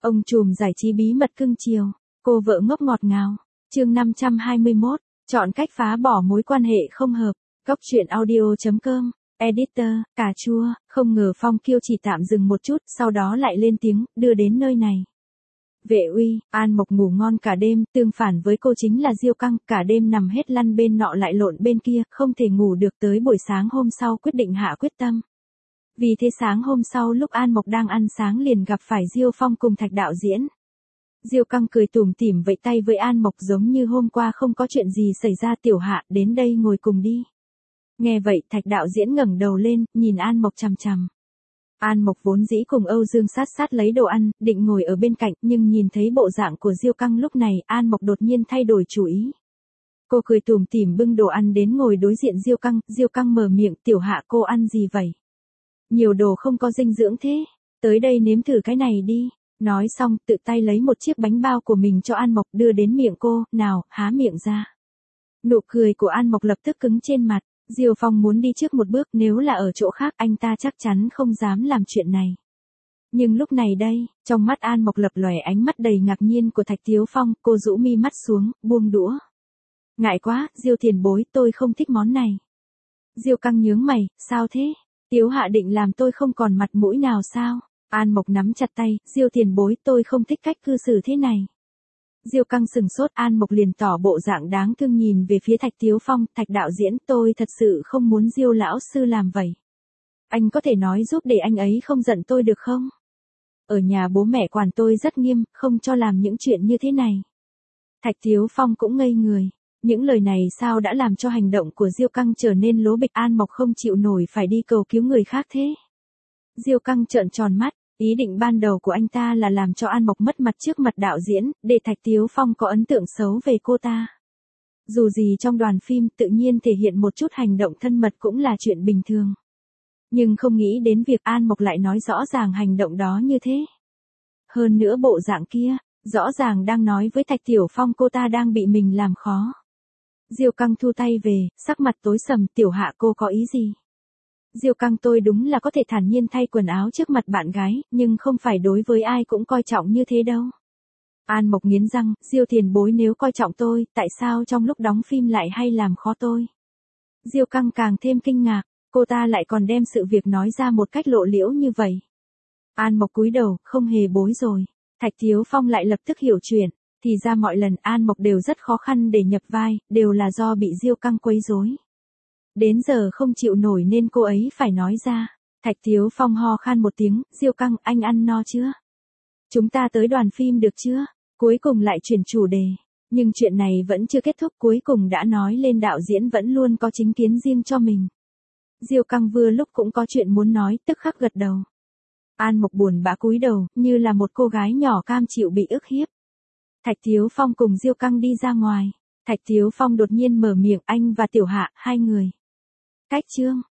Ông trùm giải trí bí mật cưng chiều, cô vợ ngốc ngọt ngào. Chương 521, chọn cách phá bỏ mối quan hệ không hợp. Góc truyện audio.com. Editor, cà chua, không ngờ Phong Kiêu chỉ tạm dừng một chút, sau đó lại lên tiếng, đưa đến nơi này. Vệ uy, An Mộc ngủ ngon cả đêm, tương phản với cô chính là Diêu Căng, cả đêm nằm hết lăn bên nọ lại lộn bên kia, không thể ngủ được tới buổi sáng hôm sau quyết định hạ quyết tâm. Vì thế sáng hôm sau lúc An Mộc đang ăn sáng liền gặp phải Diêu Phong cùng Thạch đạo diễn. Diêu Căng cười tủm tỉm vẫy tay với An Mộc giống như hôm qua không có chuyện gì xảy ra. Tiểu Hạ, đến đây ngồi cùng đi. Nghe vậy Thạch đạo diễn ngẩng đầu lên, nhìn An Mộc chằm chằm. An Mộc vốn dĩ cùng Âu Dương sát sát lấy đồ ăn, định ngồi ở bên cạnh, nhưng nhìn thấy bộ dạng của Diêu Căng lúc này, An Mộc đột nhiên thay đổi chủ ý. Cô cười tủm tỉm bưng đồ ăn đến ngồi đối diện Diêu Căng mở miệng, Tiểu Hạ cô ăn gì vậy? Nhiều đồ không có dinh dưỡng thế, tới đây nếm thử cái này đi. Nói xong, tự tay lấy một chiếc bánh bao của mình cho An Mộc đưa đến miệng cô, nào, há miệng ra. Nụ cười của An Mộc lập tức cứng trên mặt. Diêu Phong muốn đi trước một bước, nếu là ở chỗ khác anh ta chắc chắn không dám làm chuyện này. Nhưng lúc này đây, trong mắt An Mộc lập lòe ánh mắt đầy ngạc nhiên của Thạch Thiếu Phong, cô rũ mi mắt xuống, buông đũa. Ngại quá, Diêu tiền bối, tôi không thích món này. Diêu Căng nhướng mày, sao thế? Tiếu Hạ định làm tôi không còn mặt mũi nào sao? An Mộc nắm chặt tay, Diêu tiền bối, tôi không thích cách cư xử thế này. Diêu Căng sừng sốt, An Mộc liền tỏ bộ dạng đáng thương nhìn về phía Thạch Thiếu Phong, Thạch đạo diễn, tôi thật sự không muốn Diêu lão sư làm vậy. Anh có thể nói giúp để anh ấy không giận tôi được không? Ở nhà bố mẹ quản tôi rất nghiêm, không cho làm những chuyện như thế này. Thạch Thiếu Phong cũng ngây người. Những lời này sao đã làm cho hành động của Diêu Căng trở nên lố bịch. An Mộc không chịu nổi phải đi cầu cứu người khác thế. Diêu Căng trợn tròn mắt, ý định ban đầu của anh ta là làm cho An Mộc mất mặt trước mặt đạo diễn, để Thạch Thiếu Phong có ấn tượng xấu về cô ta. Dù gì trong đoàn phim tự nhiên thể hiện một chút hành động thân mật cũng là chuyện bình thường. Nhưng không nghĩ đến việc An Mộc lại nói rõ ràng hành động đó như thế. Hơn nữa bộ dạng kia, rõ ràng đang nói với Thạch Tiểu Phong cô ta đang bị mình làm khó. Diêu Căng thu tay về, sắc mặt tối sầm, Tiểu Hạ cô có ý gì? Diêu Căng tôi đúng là có thể thản nhiên thay quần áo trước mặt bạn gái, nhưng không phải đối với ai cũng coi trọng như thế đâu. An Mộc nghiến răng, Diêu tiền bối nếu coi trọng tôi, tại sao trong lúc đóng phim lại hay làm khó tôi? Diêu Căng càng thêm kinh ngạc, cô ta lại còn đem sự việc nói ra một cách lộ liễu như vậy. An Mộc cúi đầu, không hề bối rồi. Thạch Thiếu Phong lại lập tức hiểu chuyện, thì ra mọi lần An Mộc đều rất khó khăn để nhập vai, đều là do bị Diêu Căng quấy rối. Đến giờ không chịu nổi nên cô ấy phải nói ra. Thạch Thiếu Phong ho khan một tiếng, Diêu Căng, anh ăn no chưa? Chúng ta tới đoàn phim được chưa? Cuối cùng lại chuyển chủ đề. Nhưng chuyện này vẫn chưa kết thúc, cuối cùng đã nói lên đạo diễn vẫn luôn có chính kiến riêng cho mình. Diêu Căng vừa lúc cũng có chuyện muốn nói, tức khắc gật đầu. An Mộc buồn bã cúi đầu, như là một cô gái nhỏ cam chịu bị ức hiếp. Thạch Thiếu Phong cùng Diêu Căng đi ra ngoài. Thạch Thiếu Phong đột nhiên mở miệng, anh và Tiểu Hạ, hai người. Cách chương.